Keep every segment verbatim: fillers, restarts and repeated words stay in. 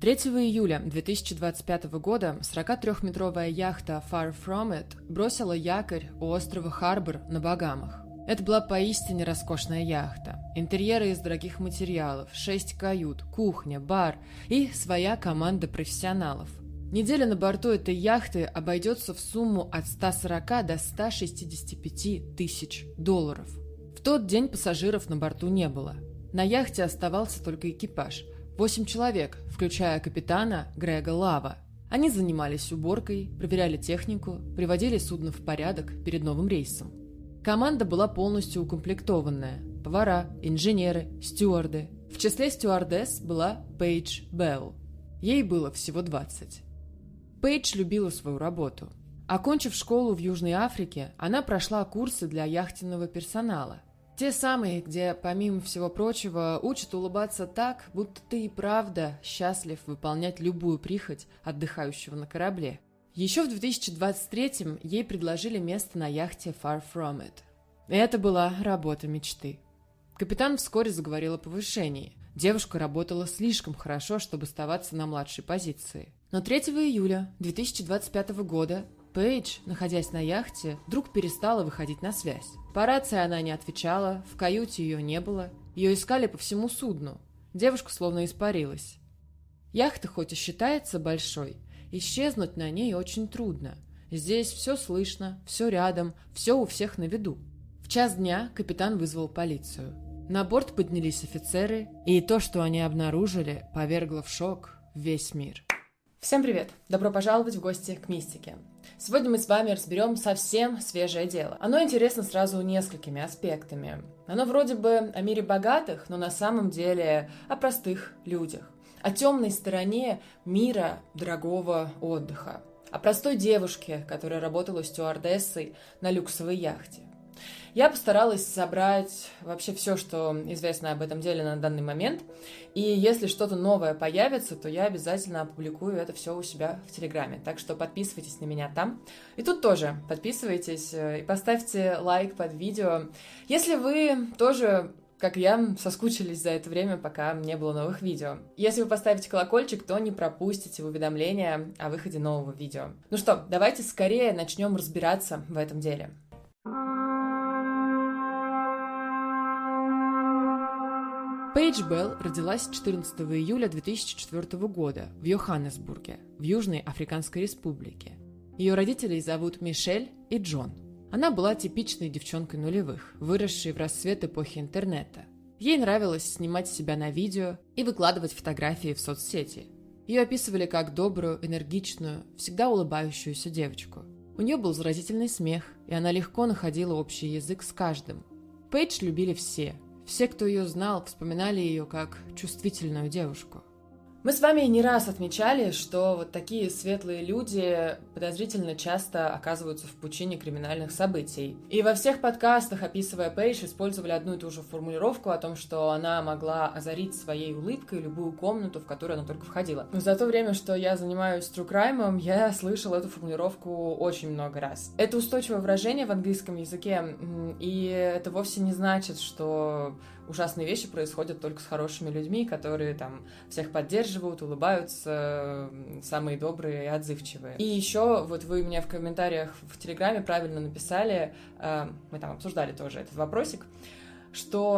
третьего июля две тысячи двадцать пятого года сорокатрёхметровая яхта Far From It бросила якорь у острова Харбор на Багамах. Это была поистине роскошная яхта. Интерьеры из дорогих материалов, шесть кают, кухня, бар и своя команда профессионалов. Неделя на борту этой яхты обойдется в сумму от ста сорока до ста шестидесяти пяти тысяч долларов. В тот день пассажиров на борту не было. На яхте оставался только экипаж. Восемь человек, включая капитана Грега Лава. Они занимались уборкой, проверяли технику, приводили судно в порядок перед новым рейсом. Команда была полностью укомплектованная. Повара, инженеры, стюарды. В числе стюардесс была Пейдж Белл. Ей было всего двадцать. Пейдж любила свою работу. Окончив школу в Южной Африке, она прошла курсы для яхтенного персонала. Те самые, где, помимо всего прочего, учат улыбаться так, будто ты и правда счастлив выполнять любую прихоть отдыхающего на корабле. Еще в две тысячи двадцать третьем ей предложили место на яхте Far From It. И это была работа мечты. Капитан вскоре заговорил о повышении. Девушка работала слишком хорошо, чтобы оставаться на младшей позиции. Но третьего июля две тысячи двадцать пятого года Пейдж, находясь на яхте, вдруг перестала выходить на связь. По рации она не отвечала, в каюте ее не было, ее искали по всему судну. Девушка словно испарилась. Яхта хоть и считается большой, исчезнуть на ней очень трудно. Здесь все слышно, все рядом, все у всех на виду. В час дня капитан вызвал полицию. На борт поднялись офицеры, и то, что они обнаружили, повергло в шок весь мир. Всем привет! Добро пожаловать в гости к мистике. Сегодня мы с вами разберем совсем свежее дело. Оно интересно сразу несколькими аспектами. Оно вроде бы о мире богатых, но на самом деле о простых людях. О темной стороне мира дорогого отдыха. О простой девушке, которая работала стюардессой на люксовой яхте. Я постаралась собрать вообще все, что известно об этом деле на данный момент. И если что-то новое появится, то я обязательно опубликую это все у себя в Телеграме. Так что подписывайтесь на меня там. И тут тоже подписывайтесь и поставьте лайк под видео. Если вы тоже, как я, соскучились за это время, пока не было новых видео. Если вы поставите колокольчик, то не пропустите уведомления о выходе нового видео. Ну что, давайте скорее начнем разбираться в этом деле. Пейдж Белл родилась четырнадцатого июля две тысячи четвёртого года в Йоханнесбурге, в Южной Африканской Республике. Ее родителей зовут Мишель и Джон. Она была типичной девчонкой нулевых, выросшей в расцвет эпохи интернета. Ей нравилось снимать себя на видео и выкладывать фотографии в соцсети. Ее описывали как добрую, энергичную, всегда улыбающуюся девочку. У нее был заразительный смех, и она легко находила общий язык с каждым. Пейдж любили все. Все, кто ее знал, вспоминали ее как чувствительную девушку. Мы с вами не раз отмечали, что вот такие светлые люди подозрительно часто оказываются в пучине криминальных событий. И во всех подкастах, описывая Пейдж, использовали одну и ту же формулировку о том, что она могла озарить своей улыбкой любую комнату, в которую она только входила. Но за то время, что я занимаюсь true crime, я слышала эту формулировку очень много раз. Это устойчивое выражение в английском языке, и это вовсе не значит, что ужасные вещи происходят только с хорошими людьми, которые там всех поддерживают, улыбаются, самые добрые и отзывчивые. И еще вот вы мне в комментариях в Телеграме правильно написали, мы там обсуждали тоже этот вопросик, что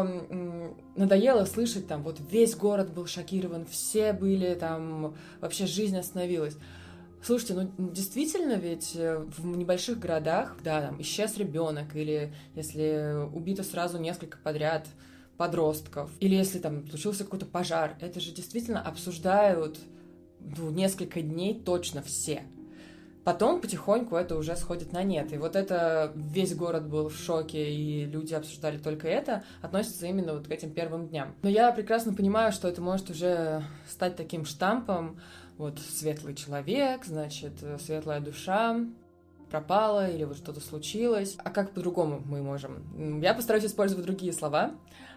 надоело слышать там вот весь город был шокирован, все были там, вообще жизнь остановилась. Слушайте, ну действительно ведь в небольших городах, да, там исчез ребенок, или если убито сразу несколько подряд подростков, или если там случился какой-то пожар, это же действительно обсуждают ну, несколько дней точно все. Потом потихоньку это уже сходит на нет. И вот это весь город был в шоке, и люди обсуждали только это, относится именно вот к этим первым дням. Но я прекрасно понимаю, что это может уже стать таким штампом, вот светлый человек, значит, светлая душа пропала, или вот что-то случилось. А как по-другому мы можем? Я постараюсь использовать другие слова.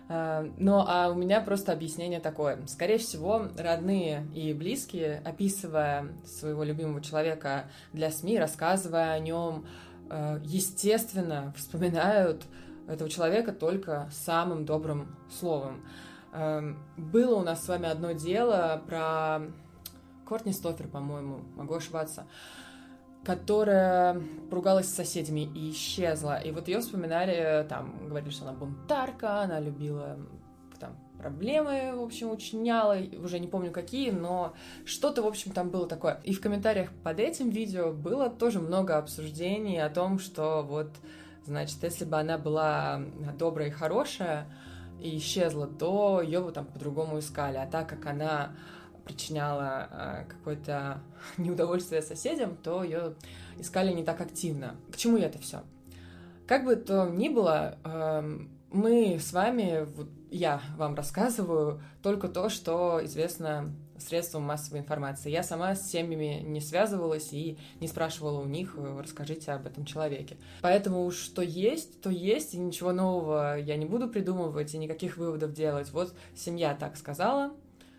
Ну, а у меня просто объяснение такое. Скорее всего, родные и близкие, описывая своего любимого человека для СМИ, рассказывая о нем, естественно, вспоминают этого человека только самым добрым словом. Было у нас с вами одно дело про Кортни Стоффер, по-моему, могу ошибаться, которая поругалась с соседями и исчезла. И вот ее вспоминали, там, говорили, что она бунтарка, она любила там проблемы, в общем, учиняла, уже не помню какие, но что-то, в общем, там было такое. И в комментариях под этим видео было тоже много обсуждений о том, что вот, значит, если бы она была добрая и хорошая и исчезла, то ее бы там по-другому искали. А так как она причиняла э, какое-то неудовольствие соседям, то ее искали не так активно. К чему это все? Как бы то ни было, э, мы с вами, вот я вам рассказываю только то, что известно средствам массовой информации. Я сама с семьями не связывалась и не спрашивала у них, расскажите об этом человеке. Поэтому уж что есть, то есть, и ничего нового я не буду придумывать и никаких выводов делать. Вот семья так сказала,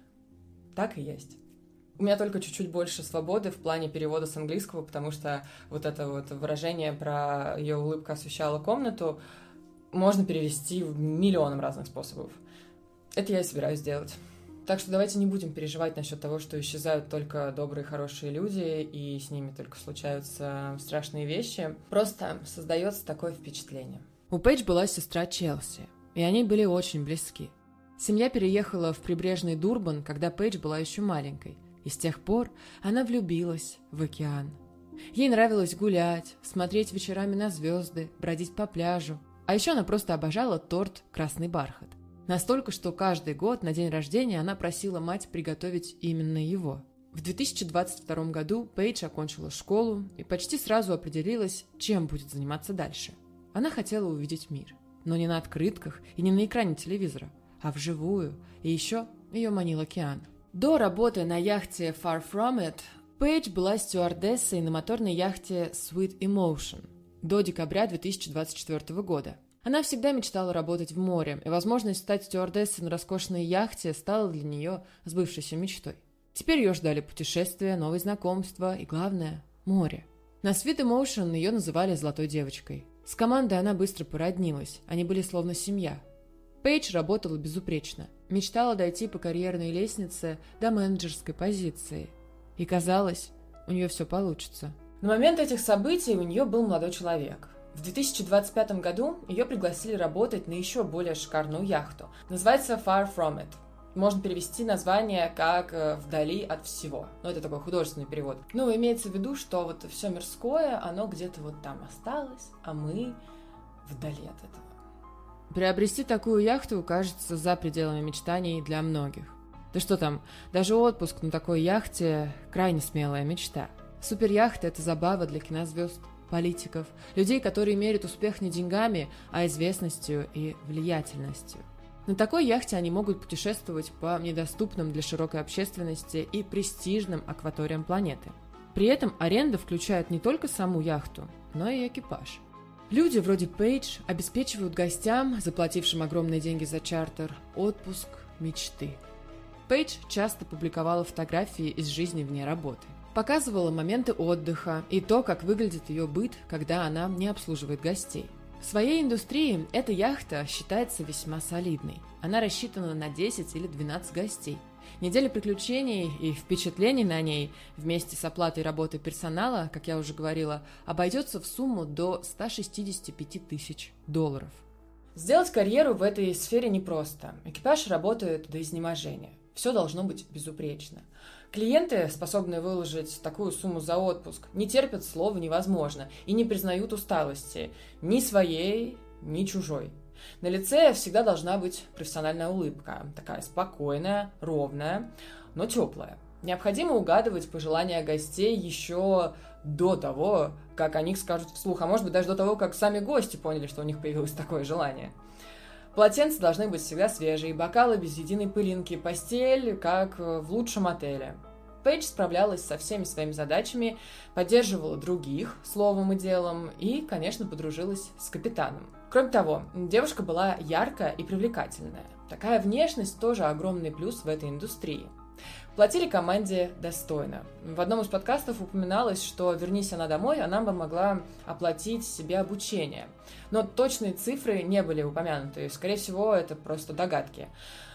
так и есть. У меня только чуть-чуть больше свободы в плане перевода с английского, потому что вот это вот выражение про «ее улыбка освещала комнату» можно перевести миллионом разных способов. Это я и собираюсь делать. Так что давайте не будем переживать насчет того, что исчезают только добрые, хорошие люди, и с ними только случаются страшные вещи. Просто создается такое впечатление. У Пейдж была сестра Челси, и они были очень близки. Семья переехала в прибрежный Дурбан, когда Пейдж была еще маленькой, и с тех пор она влюбилась в океан. Ей нравилось гулять, смотреть вечерами на звезды, бродить по пляжу. А еще она просто обожала торт «Красный бархат». Настолько, что каждый год на день рождения она просила мать приготовить именно его. В две тысячи двадцать втором году Пейдж окончила школу и почти сразу определилась, чем будет заниматься дальше. Она хотела увидеть мир, но не на открытках и не на экране телевизора, а вживую, и еще ее манил океан. До работы на яхте Far From It Пейдж была стюардессой на моторной яхте Sweet Emotion до декабря две тысячи двадцать четвёртого года. Она всегда мечтала работать в море, и возможность стать стюардессой на роскошной яхте стала для нее сбывшейся мечтой. Теперь ее ждали путешествия, новые знакомства и, главное, море. На Sweet Emotion ее называли «золотой девочкой». С командой она быстро породнилась, они были словно семья. Пейдж работала безупречно, мечтала дойти по карьерной лестнице до менеджерской позиции. И казалось, у нее все получится. На момент этих событий у нее был молодой человек. В две тысячи двадцать пятом году ее пригласили работать на еще более шикарную яхту. Называется Far From It. Можно перевести название как «Вдали от всего». Ну, это такой художественный перевод. Ну, имеется в виду, что вот все мирское, оно где-то вот там осталось, а мы вдали от этого. Приобрести такую яхту кажется за пределами мечтаний для многих. Да что там, даже отпуск на такой яхте – крайне смелая мечта. Суперяхта – это забава для кинозвезд, политиков, людей, которые меряют успех не деньгами, а известностью и влиятельностью. На такой яхте они могут путешествовать по недоступным для широкой общественности и престижным акваториям планеты. При этом аренда включает не только саму яхту, но и экипаж. Люди вроде Пейдж обеспечивают гостям, заплатившим огромные деньги за чартер, отпуск мечты. Пейдж часто публиковала фотографии из жизни вне работы. Показывала моменты отдыха и то, как выглядит ее быт, когда она не обслуживает гостей. В своей индустрии эта яхта считается весьма солидной. Она рассчитана на десять или двенадцать гостей. Неделя приключений и впечатлений на ней вместе с оплатой работы персонала, как я уже говорила, обойдется в сумму до ста шестидесяти пяти тысяч долларов. Сделать карьеру в этой сфере непросто. Экипаж работает до изнеможения. Все должно быть безупречно. Клиенты, способные выложить такую сумму за отпуск, не терпят слова «невозможно» и не признают усталости ни своей, ни чужой. На лице всегда должна быть профессиональная улыбка, такая спокойная, ровная, но теплая. Необходимо угадывать пожелания гостей еще до того, как о них скажут вслух, а может быть даже до того, как сами гости поняли, что у них появилось такое желание. Полотенца должны быть всегда свежие, бокалы без единой пылинки, постель, как в лучшем отеле. Пейдж справлялась со всеми своими задачами, поддерживала других словом и делом и, конечно, подружилась с капитаном. Кроме того, девушка была яркая и привлекательная. Такая внешность тоже огромный плюс в этой индустрии. Платили команде достойно. В одном из подкастов упоминалось, что вернись она домой, она бы могла оплатить себе обучение. Но точные цифры не были упомянуты, скорее всего, это просто догадки.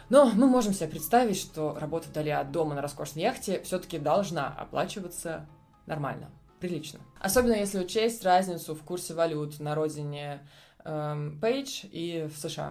Но мы можем себе представить, что работа вдали от дома на роскошной яхте все-таки должна оплачиваться нормально, прилично. Особенно если учесть разницу в курсе валют на родине эм, Пейдж и в США.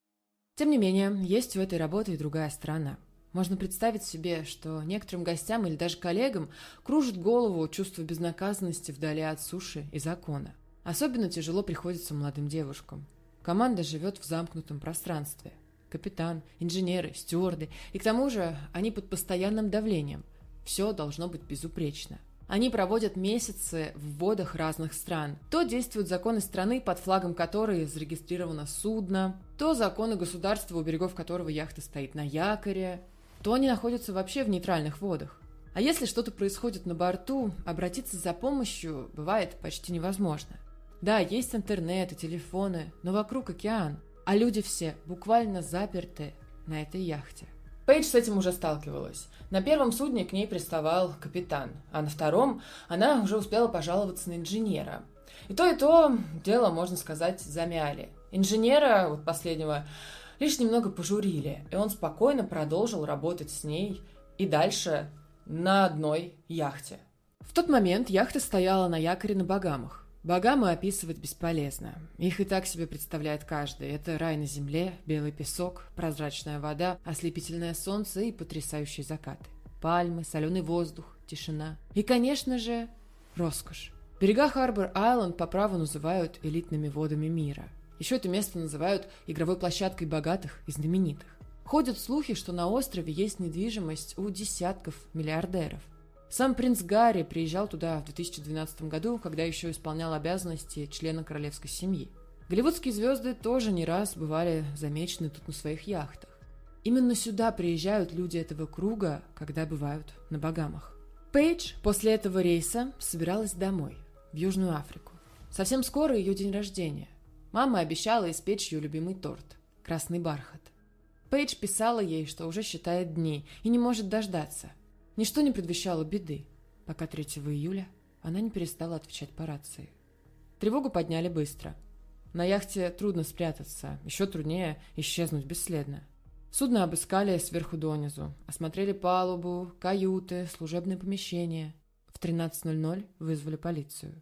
Тем не менее, есть у этой работы и другая сторона. Можно представить себе, что некоторым гостям или даже коллегам кружит голову чувство безнаказанности вдали от суши и закона. Особенно тяжело приходится молодым девушкам. Команда живет в замкнутом пространстве. Капитан, инженеры, стюарды. И к тому же они под постоянным давлением. Все должно быть безупречно. Они проводят месяцы в водах разных стран. То действуют законы страны, под флагом которой зарегистрировано судно, то законы государства, у берегов которого яхта стоит на якоре, то они находятся вообще в нейтральных водах. А если что-то происходит на борту, обратиться за помощью бывает почти невозможно. Да, есть интернет и телефоны, но вокруг океан, а люди все буквально заперты на этой яхте. Пейдж с этим уже сталкивалась. На первом судне к ней приставал капитан, а на втором она уже успела пожаловаться на инженера. И то, и то дело, можно сказать, замяли. Инженера, вот последнего, лишь немного пожурили, и он спокойно продолжил работать с ней и дальше на одной яхте. В тот момент яхта стояла на якоре на Багамах. Багамы описывать бесполезно. Их и так себе представляет каждый. Это рай на земле, белый песок, прозрачная вода, ослепительное солнце и потрясающие закаты. Пальмы, соленый воздух, тишина. И, конечно же, роскошь. Берега Харбор-Айленд по праву называют элитными водами мира. Еще это место называют игровой площадкой богатых и знаменитых. Ходят слухи, что на острове есть недвижимость у десятков миллиардеров. Сам принц Гарри приезжал туда в две тысячи двенадцатом году, когда еще исполнял обязанности члена королевской семьи. Голливудские звезды тоже не раз бывали замечены тут на своих яхтах. Именно сюда приезжают люди этого круга, когда бывают на Багамах. Пейдж после этого рейса собиралась домой, в Южную Африку. Совсем скоро ее день рождения. Мама обещала испечь ее любимый торт – красный бархат. Пейдж писала ей, что уже считает дни и не может дождаться. Ничто не предвещало беды, пока третьего июля она не перестала отвечать по рации. Тревогу подняли быстро. На яхте трудно спрятаться, еще труднее исчезнуть бесследно. Судно обыскали сверху донизу, осмотрели палубу, каюты, служебные помещения. В тринадцать ноль ноль вызвали полицию.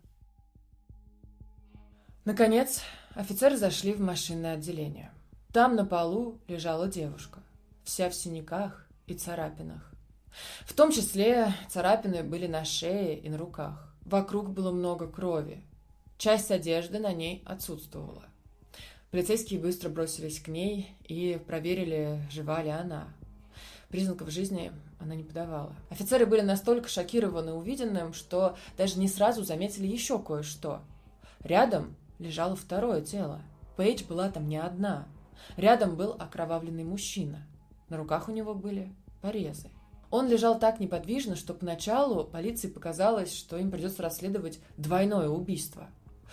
Наконец, офицеры зашли в машинное отделение. Там на полу лежала девушка, вся в синяках и царапинах. В том числе царапины были на шее и на руках. Вокруг было много крови. Часть одежды на ней отсутствовала. Полицейские быстро бросились к ней и проверили, жива ли она. Признаков жизни она не подавала. Офицеры были настолько шокированы увиденным, что даже не сразу заметили еще кое-что. Рядом лежало второе тело. Пейдж была там не одна. Рядом был окровавленный мужчина. На руках у него были порезы. Он лежал так неподвижно, что поначалу полиции показалось, что им придется расследовать двойное убийство.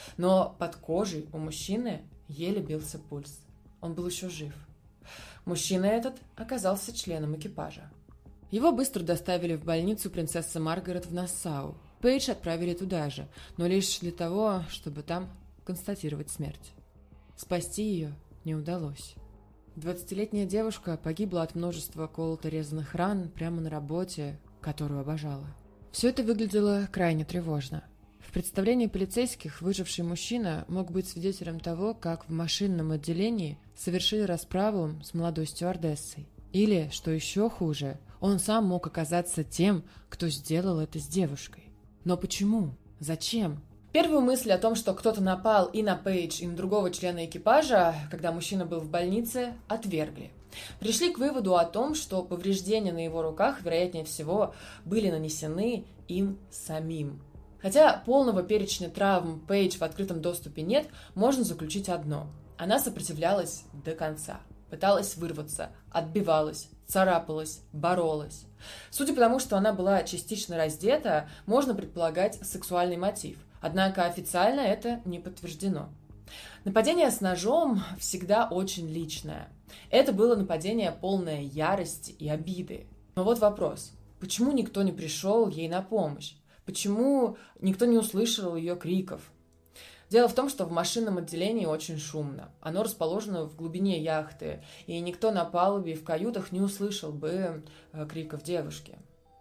Но под кожей у мужчины еле бился пульс. Он был еще жив. Мужчина этот оказался членом экипажа. Его быстро доставили в больницу принцессы Маргарет в Нассау. Пейдж отправили туда же, но лишь для того, чтобы там констатировать смерть. Спасти ее не удалось. Двадцатилетняя девушка погибла от множества колото-резанных ран прямо на работе, которую обожала. Все это выглядело крайне тревожно. В представлении полицейских выживший мужчина мог быть свидетелем того, как в машинном отделении совершили расправу с молодой стюардессой. Или, что еще хуже, он сам мог оказаться тем, кто сделал это с девушкой. Но почему? Зачем? Первую мысль о том, что кто-то напал и на Пейдж, и на другого члена экипажа, когда мужчина был в больнице, отвергли. Пришли к выводу о том, что повреждения на его руках, вероятнее всего, были нанесены им самим. Хотя полного перечня травм Пейдж в открытом доступе нет, можно заключить одно. Она сопротивлялась до конца. Пыталась вырваться, отбивалась, царапалась, боролась. Судя по тому, что она была частично раздета, можно предполагать сексуальный мотив. Однако официально это не подтверждено. Нападение с ножом всегда очень личное. Это было нападение полное ярости и обиды. Но вот вопрос. Почему никто не пришел ей на помощь? Почему никто не услышал ее криков? Дело в том, что в машинном отделении очень шумно. Оно расположено в глубине яхты, и никто на палубе и в каютах не услышал бы криков девушки.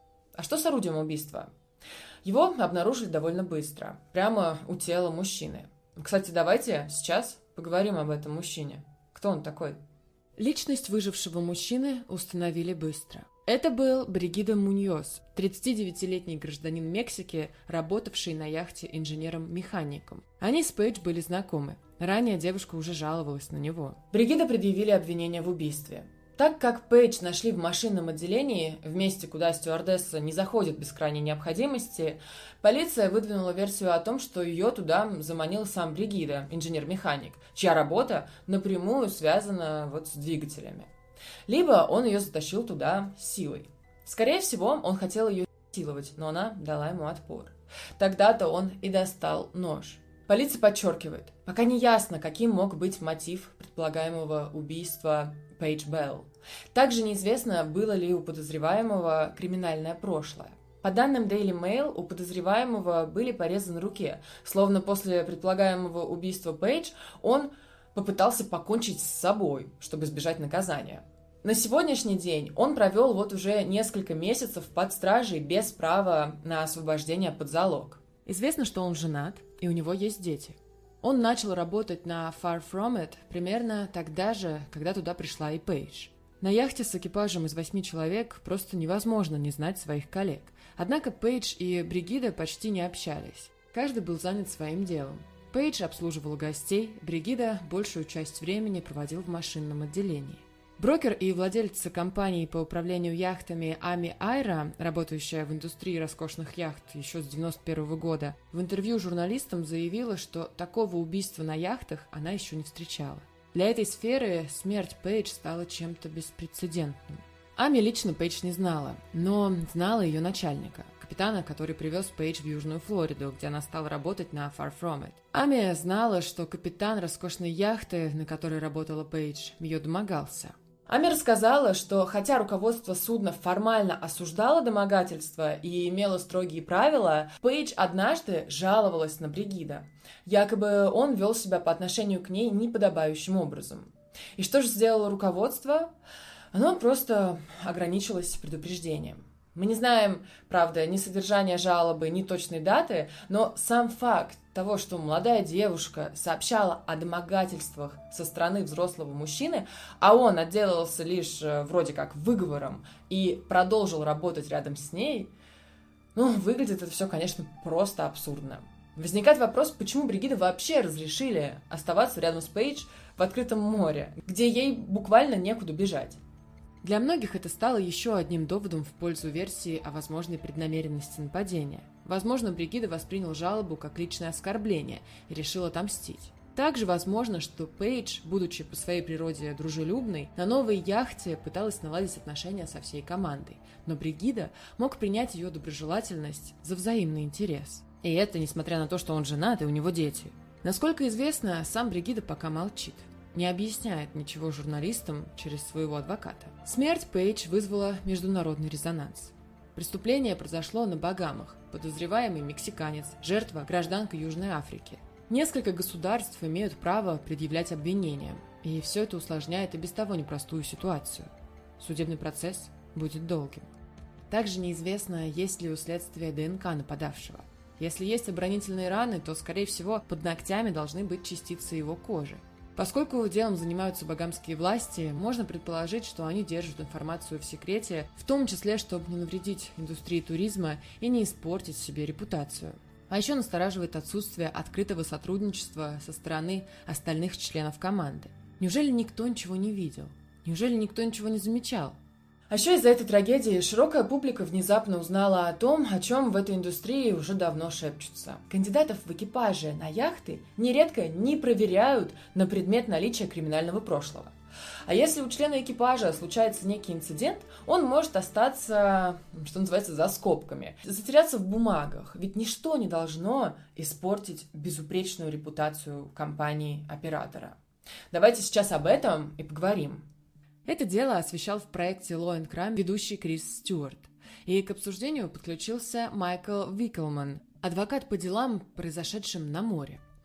А что с орудием убийства? Его обнаружили довольно быстро, прямо у тела мужчины. Кстати, давайте сейчас поговорим об этом мужчине. Кто он такой? Личность выжившего мужчины установили быстро. Это был Бригида Муньос, тридцатидевятилетний гражданин Мексики, работавший на яхте инженером-механиком. Они с Пейдж были знакомы. Ранее девушка уже жаловалась на него. Бригиде предъявили обвинение в убийстве. Так как Пейдж нашли в машинном отделении, в месте, куда стюардесса не заходит без крайней необходимости, полиция выдвинула версию о том, что ее туда заманил сам Бригида, инженер-механик, чья работа напрямую связана вот с двигателями. Либо он ее затащил туда силой. Скорее всего, он хотел ее насиловать, но она дала ему отпор. Тогда-то он и достал нож. Полиция подчеркивает, пока не ясно, каким мог быть мотив предполагаемого убийства Пейдж Белл. Также неизвестно, было ли у подозреваемого криминальное прошлое. По данным Daily Mail, у подозреваемого были порезы на руке, словно после предполагаемого убийства Пейдж он попытался покончить с собой, чтобы избежать наказания. На сегодняшний день он провел вот уже несколько месяцев под стражей без права на освобождение под залог. Известно, что он женат, и у него есть дети. Он начал работать на Far From It примерно тогда же, когда туда пришла и Пейдж. На яхте с экипажем из восьми человек просто невозможно не знать своих коллег. Однако Пейдж и Бригида почти не общались. Каждый был занят своим делом. Пейдж обслуживал гостей, Бригида большую часть времени проводил в машинном отделении. Брокер и владельца компании по управлению яхтами Ами Айра, работающая в индустрии роскошных яхт еще с девяносто первого года, в интервью журналистам заявила, что такого убийства на яхтах она еще не встречала. Для этой сферы смерть Пейдж стала чем-то беспрецедентным. Ами лично Пейдж не знала, но знала ее начальника, капитана, который привез Пейдж в Южную Флориду, где она стала работать на Far From It. Ами знала, что капитан роскошной яхты, на которой работала Пейдж, ее домогался. Ами рассказала, что хотя руководство судна формально осуждало домогательство и имело строгие правила, Пейдж однажды жаловалась на Бригида. Якобы он вел себя по отношению к ней неподобающим образом. И что же сделало руководство? Оно просто ограничилось предупреждением. Мы не знаем, правда, ни содержания жалобы, ни точной даты, но сам факт того, что молодая девушка сообщала о домогательствах со стороны взрослого мужчины, а он отделался лишь вроде как выговором и продолжил работать рядом с ней, ну, выглядит это все, конечно, просто абсурдно. Возникает вопрос, почему Бригиде вообще разрешили оставаться рядом с Пейдж в открытом море, где ей буквально некуда бежать. Для многих это стало еще одним доводом в пользу версии о возможной преднамеренности нападения. Возможно, Бригида воспринял жалобу как личное оскорбление и решил отомстить. Также возможно, что Пейдж, будучи по своей природе дружелюбной, на новой яхте пыталась наладить отношения со всей командой, но Бригида мог принять ее доброжелательность за взаимный интерес. И это несмотря на то, что он женат и у него дети. Насколько известно, сам Бригида пока молчит. Не объясняет ничего журналистам через своего адвоката. Смерть Пейдж вызвала международный резонанс. Преступление произошло на Багамах. Подозреваемый мексиканец, жертва гражданка Южной Африки. Несколько государств имеют право предъявлять обвинения, и все это усложняет и без того непростую ситуацию. Судебный процесс будет долгим. Также неизвестно, есть ли у следствия ДНК нападавшего. Если есть оборонительные раны, то, скорее всего, под ногтями должны быть частицы его кожи. Поскольку делом занимаются багамские власти, можно предположить, что они держат информацию в секрете, в том числе, чтобы не навредить индустрии туризма и не испортить себе репутацию. А еще настораживает отсутствие открытого сотрудничества со стороны остальных членов команды. Неужели никто ничего не видел? Неужели никто ничего не замечал? А еще из-за этой трагедии широкая публика внезапно узнала о том, о чем в этой индустрии уже давно шепчутся. Кандидатов в экипаже на яхты нередко не проверяют на предмет наличия криминального прошлого. А если у члена экипажа случается некий инцидент, он может остаться, что называется, за скобками, затеряться в бумагах, ведь ничто не должно испортить безупречную репутацию компании-оператора. Давайте сейчас об этом и поговорим. Это дело освещал в проекте Law and Crime ведущий Крис Стюарт, и к обсуждению подключился Майкл Викелман, адвокат по делам, произошедшим на море.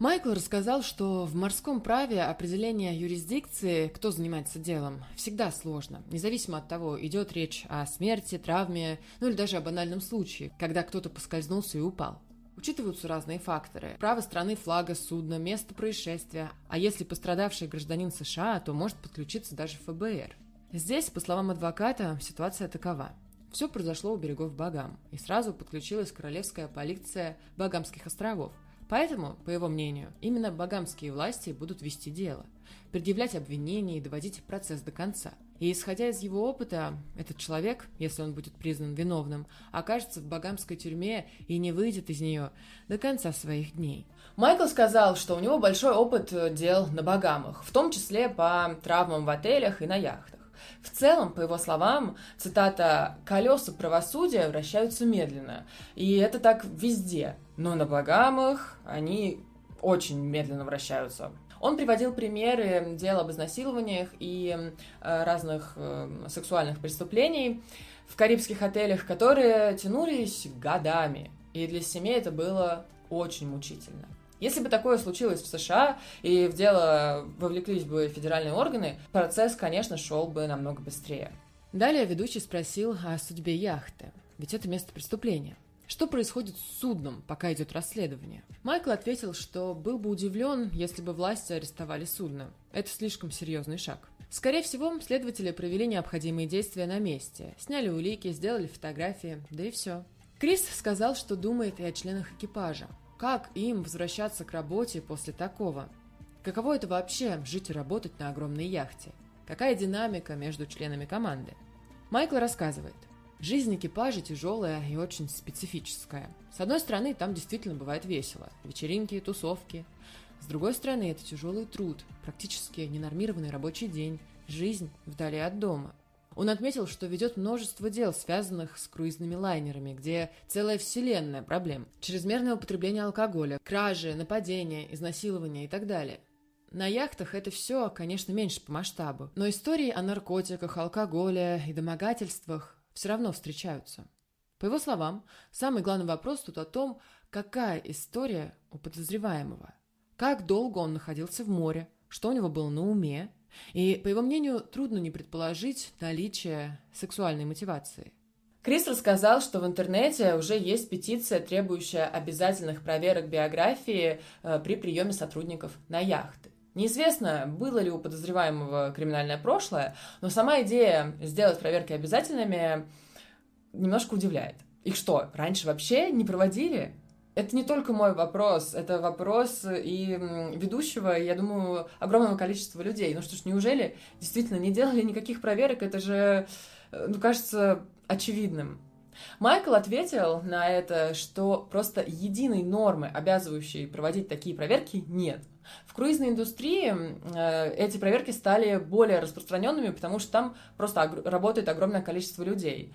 Майкл рассказал, что в морском праве определение юрисдикции, кто занимается делом, всегда сложно, независимо от того, идет речь о смерти, травме, ну или даже о банальном случае, когда кто-то поскользнулся и упал. Учитываются разные факторы: право страны, флага, судна, место происшествия, а если пострадавший гражданин США, то может подключиться даже эф бэ эр. Здесь, по словам адвоката, ситуация такова. Все произошло у берегов Багам, и сразу подключилась королевская полиция Багамских островов. Поэтому, по его мнению, именно багамские власти будут вести дело, предъявлять обвинения и доводить процесс до конца. И, исходя из его опыта, этот человек, если он будет признан виновным, окажется в багамской тюрьме и не выйдет из нее до конца своих дней. Майкл сказал, что у него большой опыт дел на Багамах, в том числе по травмам в отелях и на яхтах. В целом, по его словам, цитата, «колеса правосудия вращаются медленно, и это так везде, но на Багамах они очень медленно вращаются». Он приводил примеры дел об изнасилованиях и э, разных э, сексуальных преступлений в карибских отелях, которые тянулись годами, и для семей это было очень мучительно. Если бы такое случилось в США и в дело вовлеклись бы федеральные органы, процесс, конечно, шел бы намного быстрее. Далее ведущий спросил о судьбе яхты, ведь это место преступления. Что происходит с судном, пока идет расследование? Майкл ответил, что был бы удивлен, если бы власти арестовали судно. Это слишком серьезный шаг. Скорее всего, следователи провели необходимые действия на месте, сняли улики, сделали фотографии, да и все. Крис сказал, что думает и о членах экипажа. Как им возвращаться к работе после такого? Каково это вообще – жить и работать на огромной яхте? Какая динамика между членами команды? Майкл рассказывает. Жизнь экипажа тяжелая и очень специфическая. С одной стороны, там действительно бывает весело. Вечеринки, тусовки. С другой стороны, это тяжелый труд, практически ненормированный рабочий день, жизнь вдали от дома. Он отметил, что ведет множество дел, связанных с круизными лайнерами, где целая вселенная проблем. Чрезмерное употребление алкоголя, кражи, нападения, изнасилования и так далее. На яхтах это все, конечно, меньше по масштабу, но истории о наркотиках, алкоголе и домогательствах все равно встречаются. По его словам, самый главный вопрос тут о том, какая история у подозреваемого, как долго он находился в море, что у него было на уме, и, по его мнению, трудно не предположить наличие сексуальной мотивации. Крис рассказал, что в интернете уже есть петиция, требующая обязательных проверок биографии э, при приеме сотрудников на яхты. Неизвестно, было ли у подозреваемого криминальное прошлое, но сама идея сделать проверки обязательными немножко удивляет. Их что, раньше вообще не проводили? Это не только мой вопрос, это вопрос и ведущего, я думаю, огромного количества людей. Ну что ж, неужели действительно не делали никаких проверок? Это же, ну, кажется очевидным. Майкл ответил на это, что просто единой нормы, обязывающей проводить такие проверки, нет. В круизной индустрии э, эти проверки стали более распространенными, потому что там просто ог- работает огромное количество людей.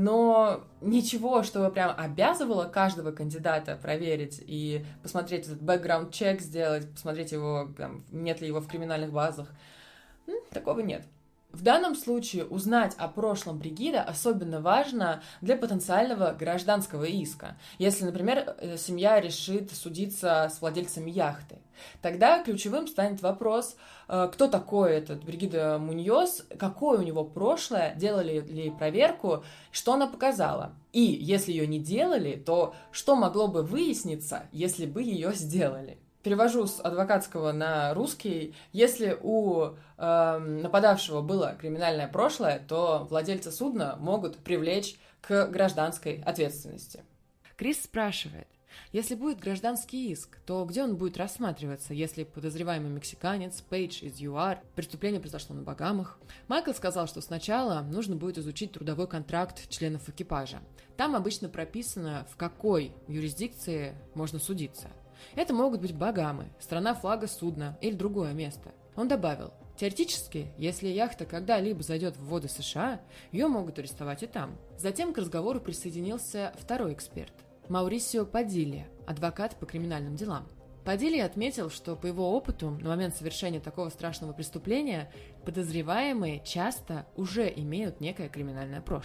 Но ничего, что прям обязывало каждого кандидата проверить и посмотреть этот бэкграунд-чек сделать, посмотреть его, там, нет ли его в криминальных базах, м, такого нет. В данном случае узнать о прошлом Бригида особенно важно для потенциального гражданского иска. Если, например, семья решит судиться с владельцами яхты, тогда ключевым станет вопрос, кто такой этот Бригида Муньос, какое у него прошлое, делали ли проверку, что она показала. И если ее не делали, то что могло бы выясниться, если бы ее сделали. Перевожу с адвокатского на русский. Если у э, нападавшего было криминальное прошлое, то владельца судна могут привлечь к гражданской ответственности. Крис спрашивает, если будет гражданский иск, то где он будет рассматриваться, если подозреваемый мексиканец Пейдж из ЮАР, преступление произошло на Багамах? Майкл сказал, что сначала нужно будет изучить трудовой контракт членов экипажа. Там обычно прописано, в какой юрисдикции можно судиться. Это могут быть Багамы, страна флага судна или другое место. Он добавил, теоретически, если яхта когда-либо зайдет в воды США, ее могут арестовать и там. Затем к разговору присоединился второй эксперт – Маурисио Падилья, адвокат по криминальным делам. Падилья отметил, что по его опыту на момент совершения такого страшного преступления подозреваемые часто уже имеют некое криминальное прошлое.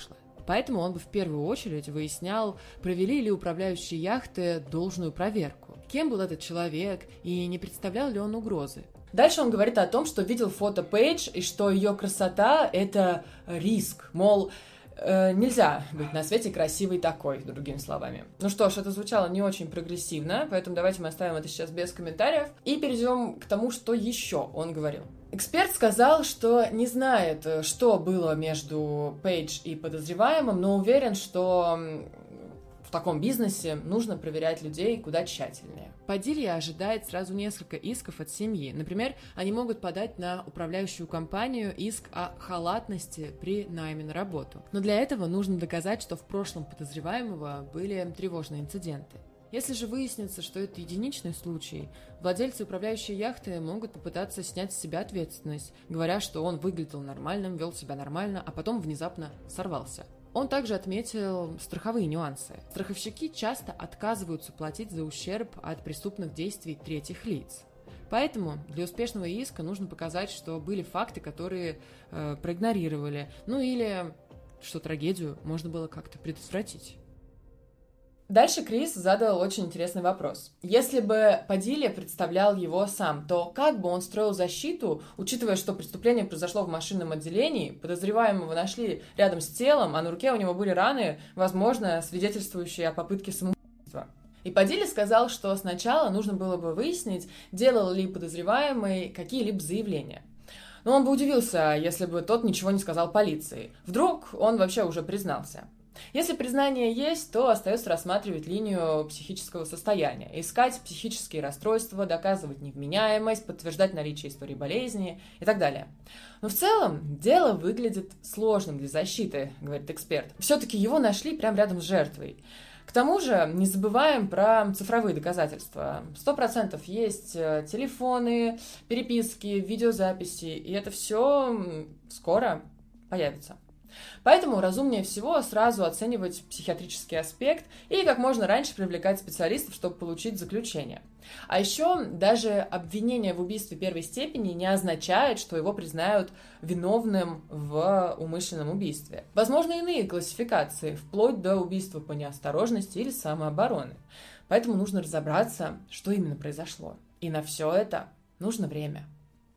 Поэтому он бы в первую очередь выяснял, провели ли управляющие яхты должную проверку, кем был этот человек и не представлял ли он угрозы. Дальше он говорит о том, что видел фото Пейдж и что ее красота – это риск, мол, э, нельзя быть на свете красивой такой, другими словами. Ну что ж, это звучало не очень прогрессивно, поэтому давайте мы оставим это сейчас без комментариев и перейдем к тому, что еще он говорил. Эксперт сказал, что не знает, что было между Пейдж и подозреваемым, но уверен, что в таком бизнесе нужно проверять людей куда тщательнее. Падилья ожидает сразу несколько исков от семьи. Например, они могут подать на управляющую компанию иск о халатности при найме на работу. Но для этого нужно доказать, что в прошлом подозреваемого были тревожные инциденты. Если же выяснится, что это единичный случай, владельцы управляющей яхты могут попытаться снять с себя ответственность, говоря, что он выглядел нормальным, вел себя нормально, а потом внезапно сорвался. Он также отметил страховые нюансы. Страховщики часто отказываются платить за ущерб от преступных действий третьих лиц. Поэтому для успешного иска нужно показать, что были факты, которые э, проигнорировали, ну или что трагедию можно было как-то предотвратить. Дальше Крис задал очень интересный вопрос. Если бы Падилья представлял его сам, то как бы он строил защиту, учитывая, что преступление произошло в машинном отделении, подозреваемого нашли рядом с телом, а на руке у него были раны, возможно, свидетельствующие о попытке самоубийства. И Падилья сказал, что сначала нужно было бы выяснить, делал ли подозреваемый какие-либо заявления. Но он бы удивился, если бы тот ничего не сказал полиции. Вдруг он вообще уже признался. Если признание есть, то остается рассматривать линию психического состояния, искать психические расстройства, доказывать невменяемость, подтверждать наличие истории болезни и так далее. Но в целом дело выглядит сложным для защиты, говорит эксперт. Все-таки его нашли прямо рядом с жертвой. К тому же не забываем про цифровые доказательства. Сто процентов есть телефоны, переписки, видеозаписи, и это все скоро появится. Поэтому разумнее всего сразу оценивать психиатрический аспект и как можно раньше привлекать специалистов, чтобы получить заключение. А еще даже обвинение в убийстве первой степени не означает, что его признают виновным в умышленном убийстве. Возможно, иные классификации, вплоть до убийства по неосторожности или самообороны. Поэтому нужно разобраться, что именно произошло. И на все это нужно время.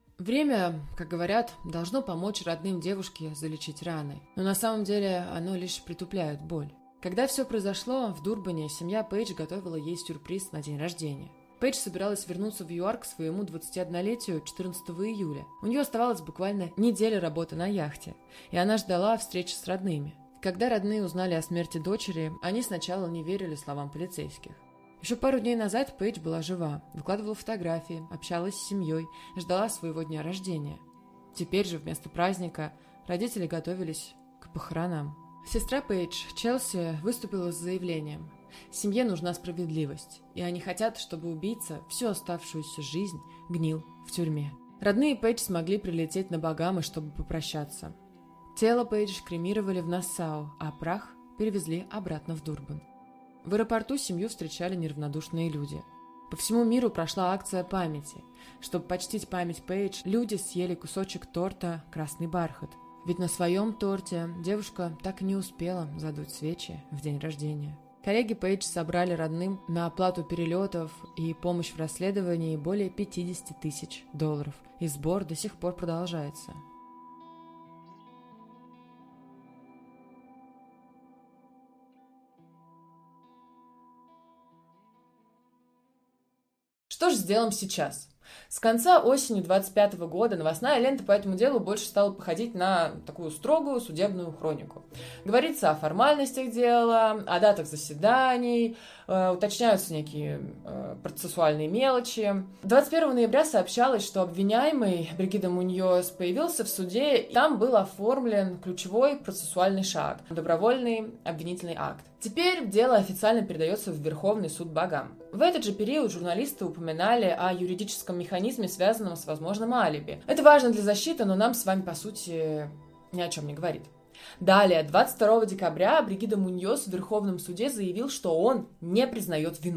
Время, как говорят, должно помочь родным девушке залечить раны, но на самом деле оно лишь притупляет боль. Когда все произошло, в Дурбане семья Пейдж готовила ей сюрприз на день рождения. Пейдж собиралась вернуться в ЮАР к своему двадцатиоднолетию четырнадцатого июля. У нее оставалась буквально неделя работы на яхте, и она ждала встречи с родными. Когда родные узнали о смерти дочери, они сначала не верили словам полицейских. Еще пару дней назад Пейдж была жива, выкладывала фотографии, общалась с семьей, ждала своего дня рождения. Теперь же вместо праздника родители готовились к похоронам. Сестра Пейдж, Челси, выступила с заявлением. Семье нужна справедливость, и они хотят, чтобы убийца всю оставшуюся жизнь гнил в тюрьме. Родные Пейдж смогли прилететь на Багамы, чтобы попрощаться. Тело Пейдж кремировали в Нассау, а прах перевезли обратно в Дурбан. В аэропорту семью встречали неравнодушные люди. По всему миру прошла акция памяти. Чтобы почтить память Пейдж, люди съели кусочек торта «Красный бархат». Ведь на своем торте девушка так и не успела задуть свечи в день рождения. Коллеги Пейдж собрали родным на оплату перелетов и помощь в расследовании более пятьдесят тысяч долларов. И сбор до сих пор продолжается. Что же сделаем сейчас? С конца осени двадцать пятого года новостная лента по этому делу больше стала походить на такую строгую судебную хронику. Говорится о формальностях дела, о датах заседаний, э, уточняются некие э, процессуальные мелочи. двадцать первого ноября сообщалось, что обвиняемый Бригида Муньоз появился в суде, и там был оформлен ключевой процессуальный шаг – добровольный обвинительный акт. Теперь дело официально передается в Верховный суд Багам. В этот же период журналисты упоминали о юридическом механизме, связанном с возможным алиби. Это важно для защиты, но нам с вами, по сути, ни о чем не говорит. Далее, двадцать второго декабря Бригида Муньоз в Верховном суде заявил, что он не признает вину.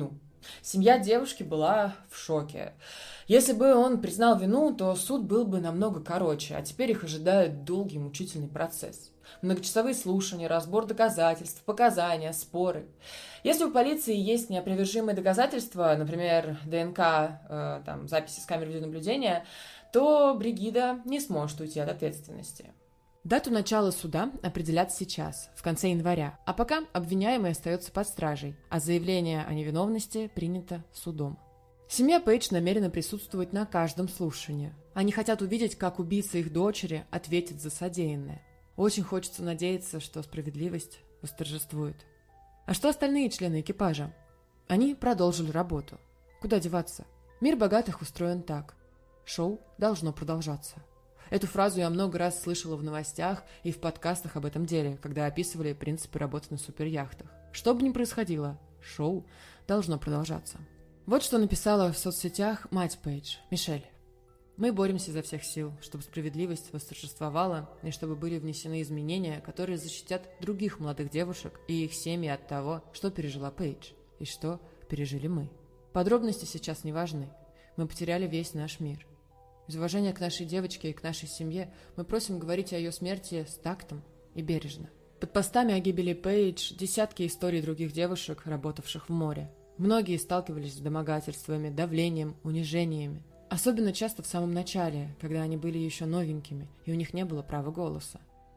Семья девушки была в шоке. Если бы он признал вину, то суд был бы намного короче, а теперь их ожидает долгий мучительный процесс. Многочасовые слушания, разбор доказательств, показания, споры. Если у полиции есть неопровержимые доказательства, например, ДНК, э, там, записи с камер видеонаблюдения, то Бригида не сможет уйти от ответственности. Дату начала суда определят сейчас, в конце января, а пока обвиняемый остается под стражей, а заявление о невиновности принято судом. Семья Пейдж намерена присутствовать на каждом слушании. Они хотят увидеть, как убийца их дочери ответит за содеянное. Очень хочется надеяться, что справедливость восторжествует. А что остальные члены экипажа? Они продолжили работу. Куда деваться? Мир богатых устроен так. Шоу должно продолжаться. Эту фразу я много раз слышала в новостях и в подкастах об этом деле, когда описывали принципы работы на суперяхтах. Что бы ни происходило, шоу должно продолжаться. Вот что написала в соцсетях мать Пейдж, Мишель. Мы боремся изо всех сил, чтобы справедливость восторжествовала и чтобы были внесены изменения, которые защитят других молодых девушек и их семьи от того, что пережила Пейдж и что пережили мы. Подробности сейчас не важны. Мы потеряли весь наш мир. Из уважения к нашей девочке и к нашей семье мы просим говорить о ее смерти с тактом и бережно. Под постами о гибели Пейдж десятки историй других девушек, работавших в море. Многие сталкивались с домогательствами, давлением, унижениями. Особенно часто в самом начале, когда они были еще новенькими, и у них не было права голоса.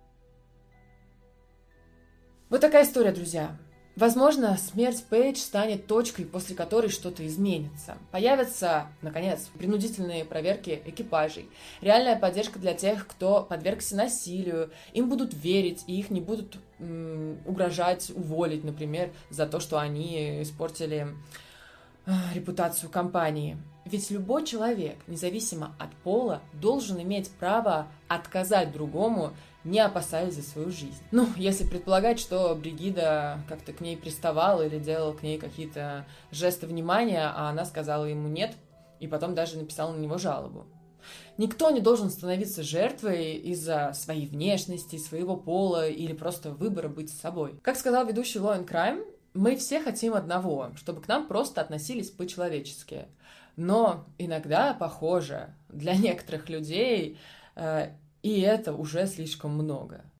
Вот такая история, друзья. Возможно, смерть Пейдж станет точкой, после которой что-то изменится. Появятся, наконец, принудительные проверки экипажей, реальная поддержка для тех, кто подвергся насилию, им будут верить, и их не будут м- угрожать уволить, например, за то, что они испортили э, репутацию компании. Ведь любой человек, независимо от пола, должен иметь право отказать другому, не опасаясь за свою жизнь. Ну, если предполагать, что Бригида как-то к ней приставала или делала к ней какие-то жесты внимания, а она сказала ему «нет», и потом даже написала на него жалобу. Никто не должен становиться жертвой из-за своей внешности, своего пола или просто выбора быть с собой. Как сказал ведущий Law and Crime, мы все хотим одного, чтобы к нам просто относились по-человечески. Но иногда, похоже, для некоторых людей э, и это уже слишком много.